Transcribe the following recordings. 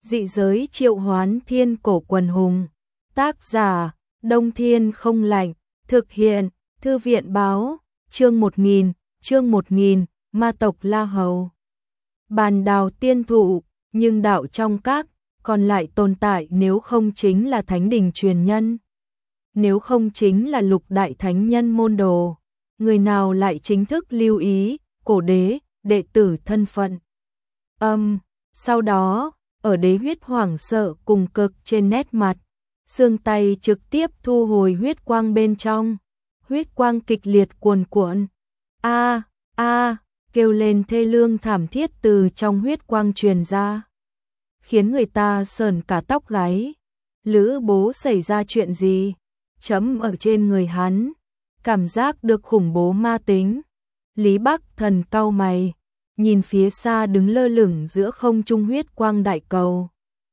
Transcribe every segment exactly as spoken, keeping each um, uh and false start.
Dị giới triệu hoán thiên cổ quần hùng. Tác giả, Đông Thiên không lạnh. Thực hiện, Thư viện báo, chương một nghìn, chương một nghìn, ma tộc La Hầu. Bàn đào tiên thụ, nhưng đạo trong các, còn lại tồn tại nếu không chính là thánh đình truyền nhân. Nếu không chính là lục đại thánh nhân môn đồ. Người nào lại chính thức lưu ý, cổ đế, đệ tử thân phận. Âm, um, sau đó, ở đế huyết hoảng sợ cùng cực trên nét mặt, xương tay trực tiếp thu hồi huyết quang bên trong. Huyết quang kịch liệt cuồn cuộn. A, a, kêu lên thê lương thảm thiết từ trong huyết quang truyền ra, khiến người ta sởn cả tóc gáy. Lữ Bố xảy ra chuyện gì? Chấm ở trên người hắn, cảm giác được khủng bố ma tính. Lý Bắc Thần cau mày, nhìn phía xa đứng lơ lửng giữa không trung huyết quang đại cầu.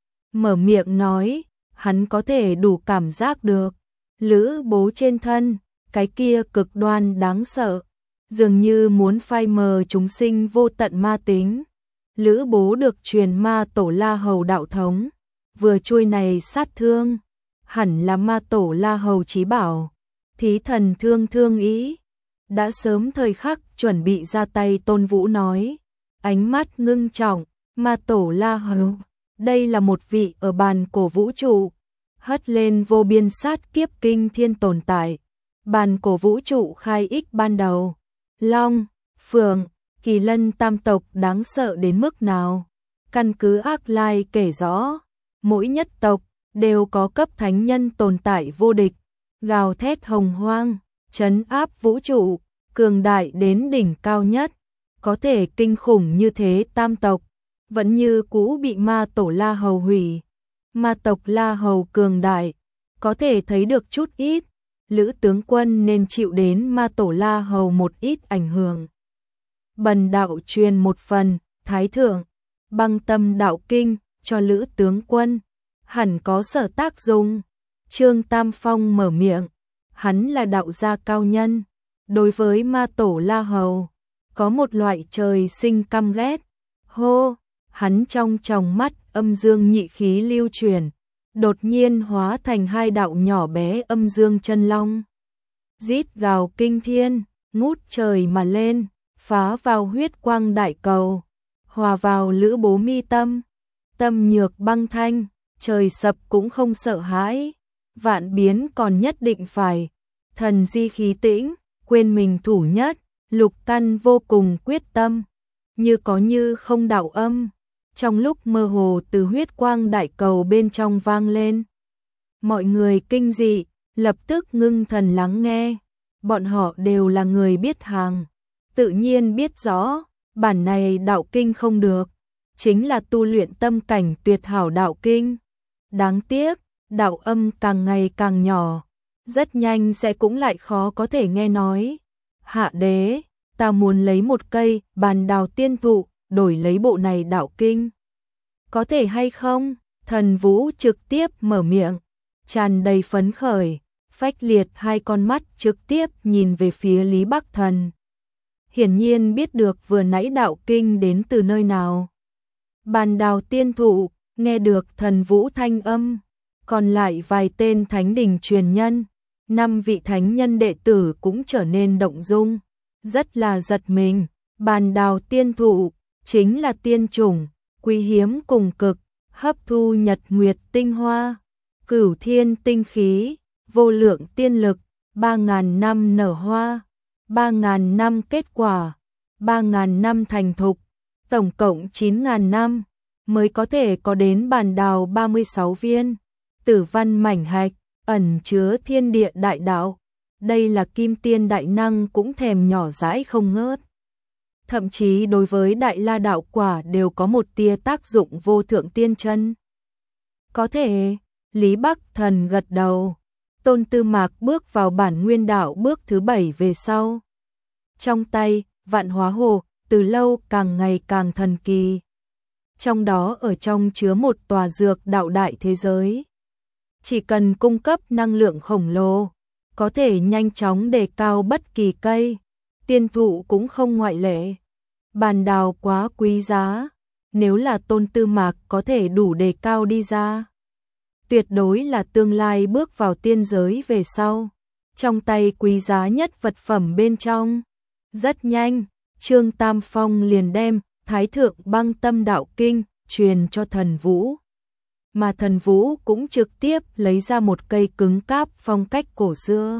Mở miệng nói, hắn có thể đủ cảm giác được. Lữ Bố trên thân, cái kia cực đoan đáng sợ, dường như muốn phai mờ chúng sinh vô tận ma tính. Lữ Bố được truyền ma tổ La Hầu đạo thống, vừa chuôi này sát thương, hẳn là ma tổ La Hầu chí bảo. Thí thần thương thương ý, đã sớm thời khắc chuẩn bị ra tay. Tôn Vũ nói, ánh mắt ngưng trọng, ma tổ La Hầu, đây là một vị ở bàn cổ vũ trụ, hất lên vô biên sát kiếp kinh thiên tồn tại. Bàn cổ vũ trụ khai ích ban đầu, Long, Phượng, Kỳ Lân tam tộc đáng sợ đến mức nào? Căn cứ Ác Lai kể rõ, mỗi nhất tộc đều có cấp thánh nhân tồn tại vô địch, gào thét hồng hoang, trấn áp vũ trụ, cường đại đến đỉnh cao nhất. Có thể kinh khủng như thế tam tộc, vẫn như cũ bị ma tổ La Hầu hủy. Ma tộc La Hầu cường đại, có thể thấy được chút ít. Lữ tướng quân nên chịu đến ma tổ La Hầu một ít ảnh hưởng. Bần đạo truyền một phần, Thái thượng, băng tâm đạo kinh, cho Lữ tướng quân, hẳn có sở tác dụng. Trương Tam Phong mở miệng, hắn là đạo gia cao nhân, đối với ma tổ La Hầu, có một loại trời sinh căm ghét. Hô, hắn trong tròng mắt âm dương nhị khí lưu chuyển, đột nhiên hóa thành hai đạo nhỏ bé âm dương chân long. Rít gào kinh thiên, ngút trời mà lên, phá vào huyết quang đại cầu, hòa vào Lữ Bố mi tâm. Tâm nhược băng thanh, trời sập cũng không sợ hãi, vạn biến còn nhất định phải. Thần di khí tĩnh, quên mình thủ nhất, lục căn vô cùng quyết tâm, như có như không đạo âm. Trong lúc mơ hồ từ huyết quang đại cầu bên trong vang lên. Mọi người kinh dị, lập tức ngưng thần lắng nghe. Bọn họ đều là người biết hàng, tự nhiên biết rõ, bản này đạo kinh không được, chính là tu luyện tâm cảnh tuyệt hảo đạo kinh. Đáng tiếc, đạo âm càng ngày càng nhỏ, rất nhanh sẽ cũng lại khó có thể nghe nói. Hạ đế, ta muốn lấy một cây bàn đào tiên thụ, đổi lấy bộ này đạo kinh. Có thể hay không? Thần Vũ trực tiếp mở miệng, tràn đầy phấn khởi, phách liệt hai con mắt trực tiếp nhìn về phía Lý Bắc Thần. Hiển nhiên biết được vừa nãy đạo kinh đến từ nơi nào. Bàn đào tiên thụ, nghe được Thần Vũ thanh âm, còn lại vài tên thánh đình truyền nhân, năm vị thánh nhân đệ tử cũng trở nên động dung, rất là giật mình. Bàn đào tiên thụ chính là tiên chủng, quý hiếm cùng cực, hấp thu nhật nguyệt tinh hoa, cửu thiên tinh khí, vô lượng tiên lực, ba ngàn năm nở hoa, ba ngàn năm kết quả, ba ngàn năm thành thục, tổng cộng chín ngàn năm mới có thể có đến bàn đào ba mươi sáu viên. Tử văn mảnh hạch, ẩn chứa thiên địa đại đạo, đây là kim tiên đại năng cũng thèm nhỏ dãi không ngớt. Thậm chí đối với đại la đạo quả đều có một tia tác dụng vô thượng tiên chân. Có thể, Lý Bắc Thần gật đầu. Tôn Tư Mạc bước vào bản nguyên đạo bước thứ bảy về sau. Trong tay, vạn hóa hồ, từ lâu càng ngày càng thần kỳ. Trong đó ở trong chứa một tòa dược đạo đại thế giới. Chỉ cần cung cấp năng lượng khổng lồ, có thể nhanh chóng đề cao bất kỳ cây, tiên thụ cũng không ngoại lệ. Bàn đào quá quý giá, nếu là Tôn Tư Mạc có thể đủ đề cao đi ra. Tuyệt đối là tương lai bước vào tiên giới về sau. Trong tay quý giá nhất vật phẩm bên trong. Rất nhanh, Trương Tam Phong liền đem Thái Thượng Băng Tâm Đạo Kinh truyền cho Thần Vũ. Mà Thần Vũ cũng trực tiếp lấy ra một cây cứng cáp phong cách cổ xưa.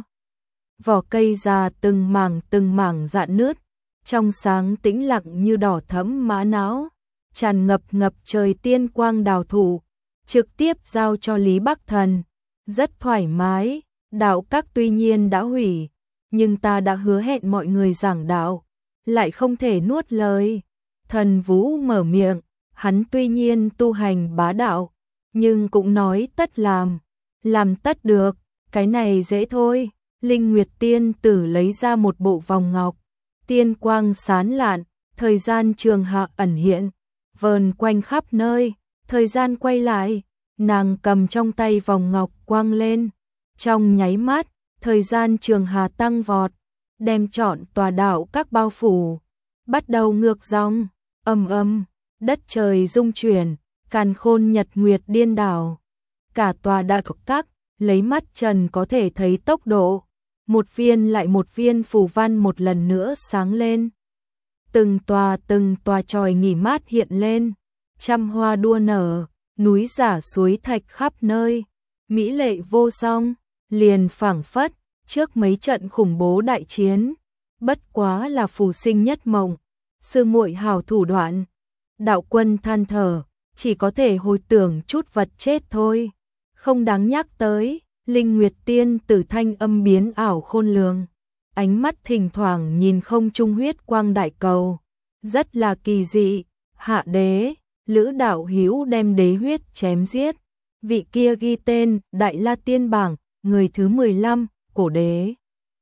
Vỏ cây già từng mảng từng mảng rạn nứt, trong sáng tĩnh lặng như đỏ thẫm mã não, tràn ngập ngập trời tiên quang đào thủ, trực tiếp giao cho Lý Bắc Thần. Rất thoải mái, đạo các tuy nhiên đã hủy, nhưng ta đã hứa hẹn mọi người giảng đạo, lại không thể nuốt lời. Thần Vũ mở miệng, hắn tuy nhiên tu hành bá đạo, nhưng cũng nói tất làm, làm tất được, cái này dễ thôi. Linh Nguyệt Tiên Tử lấy ra một bộ vòng ngọc, tiên quang sán lạn, thời gian trường hạ ẩn hiện, vờn quanh khắp nơi, thời gian quay lại, nàng cầm trong tay vòng ngọc quang lên, trong nháy mắt, thời gian trường hà tăng vọt, đem trọn tòa đạo các bao phủ, bắt đầu ngược dòng, ầm ầm, đất trời rung chuyển, càn khôn nhật nguyệt điên đảo, cả tòa đạo các lấy mắt trần có thể thấy tốc độ, một viên lại một viên phù văn một lần nữa sáng lên. Từng tòa từng tòa chòi nghỉ mát hiện lên, trăm hoa đua nở, núi giả suối thạch khắp nơi, mỹ lệ vô song, liền phảng phất trước mấy trận khủng bố đại chiến, bất quá là phù sinh nhất mộng, sư muội hào thủ đoạn. Đạo Quân than thở, chỉ có thể hồi tưởng chút vật chết thôi, không đáng nhắc tới. Linh Nguyệt Tiên Tử thanh âm biến ảo khôn lường, ánh mắt thỉnh thoảng nhìn không trung huyết quang đại cầu, rất là kỳ dị. Hạ đế, Lữ đạo hữu đem đế huyết chém giết, vị kia ghi tên Đại La Tiên bảng, người thứ mười lăm, cổ đế.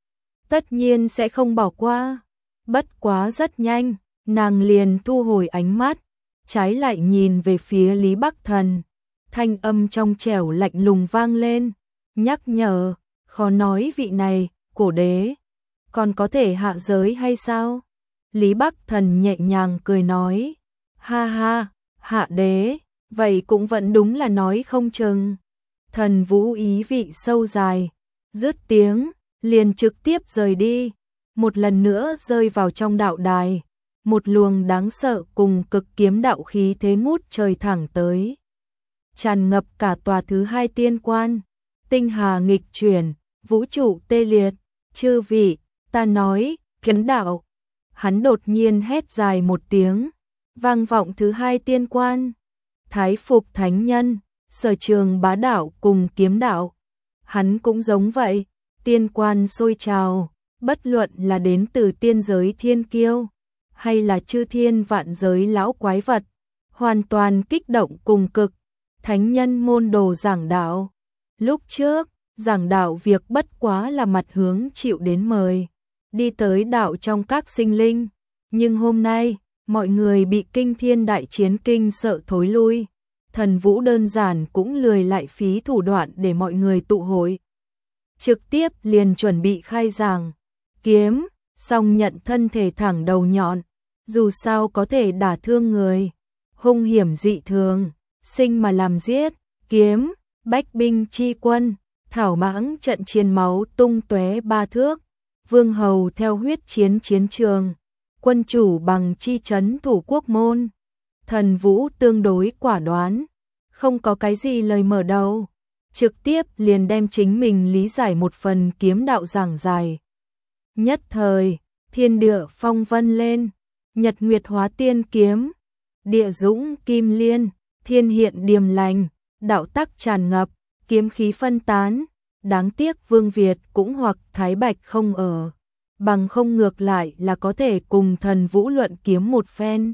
Tất nhiên sẽ không bỏ qua, bất quá rất nhanh, nàng liền thu hồi ánh mắt, trái lại nhìn về phía Lý Bắc Thần, thanh âm trong trẻo lạnh lùng vang lên. Nhắc nhở, khó nói vị này, cổ đế, còn có thể hạ giới hay sao? Lý Bắc Thần nhẹ nhàng cười nói, ha ha, hạ đế, vậy cũng vẫn đúng là nói không chừng. Thần Vũ ý vị sâu dài, dứt tiếng, liền trực tiếp rời đi, một lần nữa rơi vào trong đạo đài, một luồng đáng sợ cùng cực kiếm đạo khí thế ngút trời thẳng tới, tràn ngập cả tòa thứ hai tiên quan. Tinh hà nghịch chuyển, vũ trụ tê liệt, chư vị, ta nói, kiếm đạo. Hắn đột nhiên hét dài một tiếng, vang vọng thứ hai tiên quan. Thái Phục Thánh Nhân, Sở Trường bá đạo cùng kiếm đạo. Hắn cũng giống vậy, tiên quan sôi trào, bất luận là đến từ tiên giới thiên kiêu, hay là chư thiên vạn giới lão quái vật, hoàn toàn kích động cùng cực. Thánh nhân môn đồ giảng đạo. Lúc trước, giảng đạo việc bất quá là mặt hướng chịu đến mời, đi tới đạo trong các sinh linh, nhưng hôm nay, mọi người bị kinh thiên đại chiến kinh sợ thối lui, Thần Vũ đơn giản cũng lười lại phí thủ đoạn để mọi người tụ hội. Trực tiếp liền chuẩn bị khai giảng, kiếm, song nhận thân thể thẳng đầu nhọn, dù sao có thể đả thương người, hung hiểm dị thường, sinh mà làm giết, kiếm. Bách binh chi quân, thảo mãng trận chiến máu tung tóe ba thước, vương hầu theo huyết chiến chiến trường, quân chủ bằng chi trấn thủ quốc môn. Thần Vũ tương đối quả đoán, không có cái gì lời mở đầu, trực tiếp liền đem chính mình lý giải một phần kiếm đạo giảng dài. Nhất thời, thiên địa phong vân lên, nhật nguyệt hóa tiên kiếm, địa dũng kim liên, thiên hiện điềm lành. Đạo tắc tràn ngập, kiếm khí phân tán, đáng tiếc Vương Việt cũng hoặc Thái Bạch không ở, bằng không ngược lại là có thể cùng Thần Vũ luận kiếm một phen.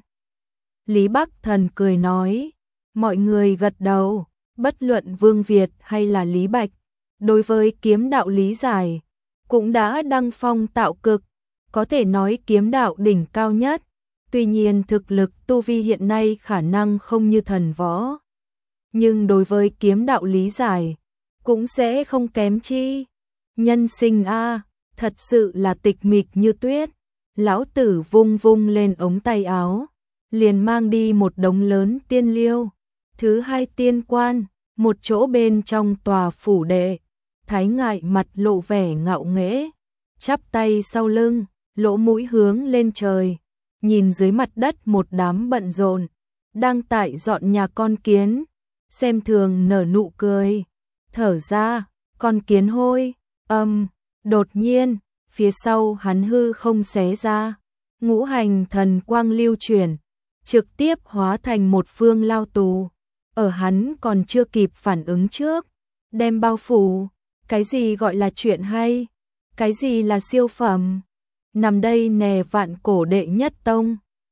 Lý Bắc Thần cười nói, mọi người gật đầu, bất luận Vương Việt hay là Lý Bạch, đối với kiếm đạo lý giải, cũng đã đăng phong tạo cực, có thể nói kiếm đạo đỉnh cao nhất, tuy nhiên thực lực tu vi hiện nay khả năng không như thần võ. Nhưng đối với kiếm đạo lý giải, cũng sẽ không kém chi. Nhân sinh a, thật sự là tịch mịch như tuyết. Lão tử vung vung lên ống tay áo, liền mang đi một đống lớn tiên liêu. Thứ hai tiên quan, một chỗ bên trong tòa phủ đệ, Thái Ngại mặt lộ vẻ ngạo nghễ, chắp tay sau lưng, lỗ mũi hướng lên trời, nhìn dưới mặt đất một đám bận rộn, đang tại dọn nhà con kiến, xem thường nở nụ cười, thở ra, con kiến hôi, âm, đột nhiên, phía sau hắn hư không xé ra, ngũ hành thần quang lưu chuyển, trực tiếp hóa thành một phương lao tù, ở hắn còn chưa kịp phản ứng trước, đem bao phủ, cái gì gọi là chuyện hay, cái gì là siêu phẩm, nằm đây nè vạn cổ đệ nhất tông.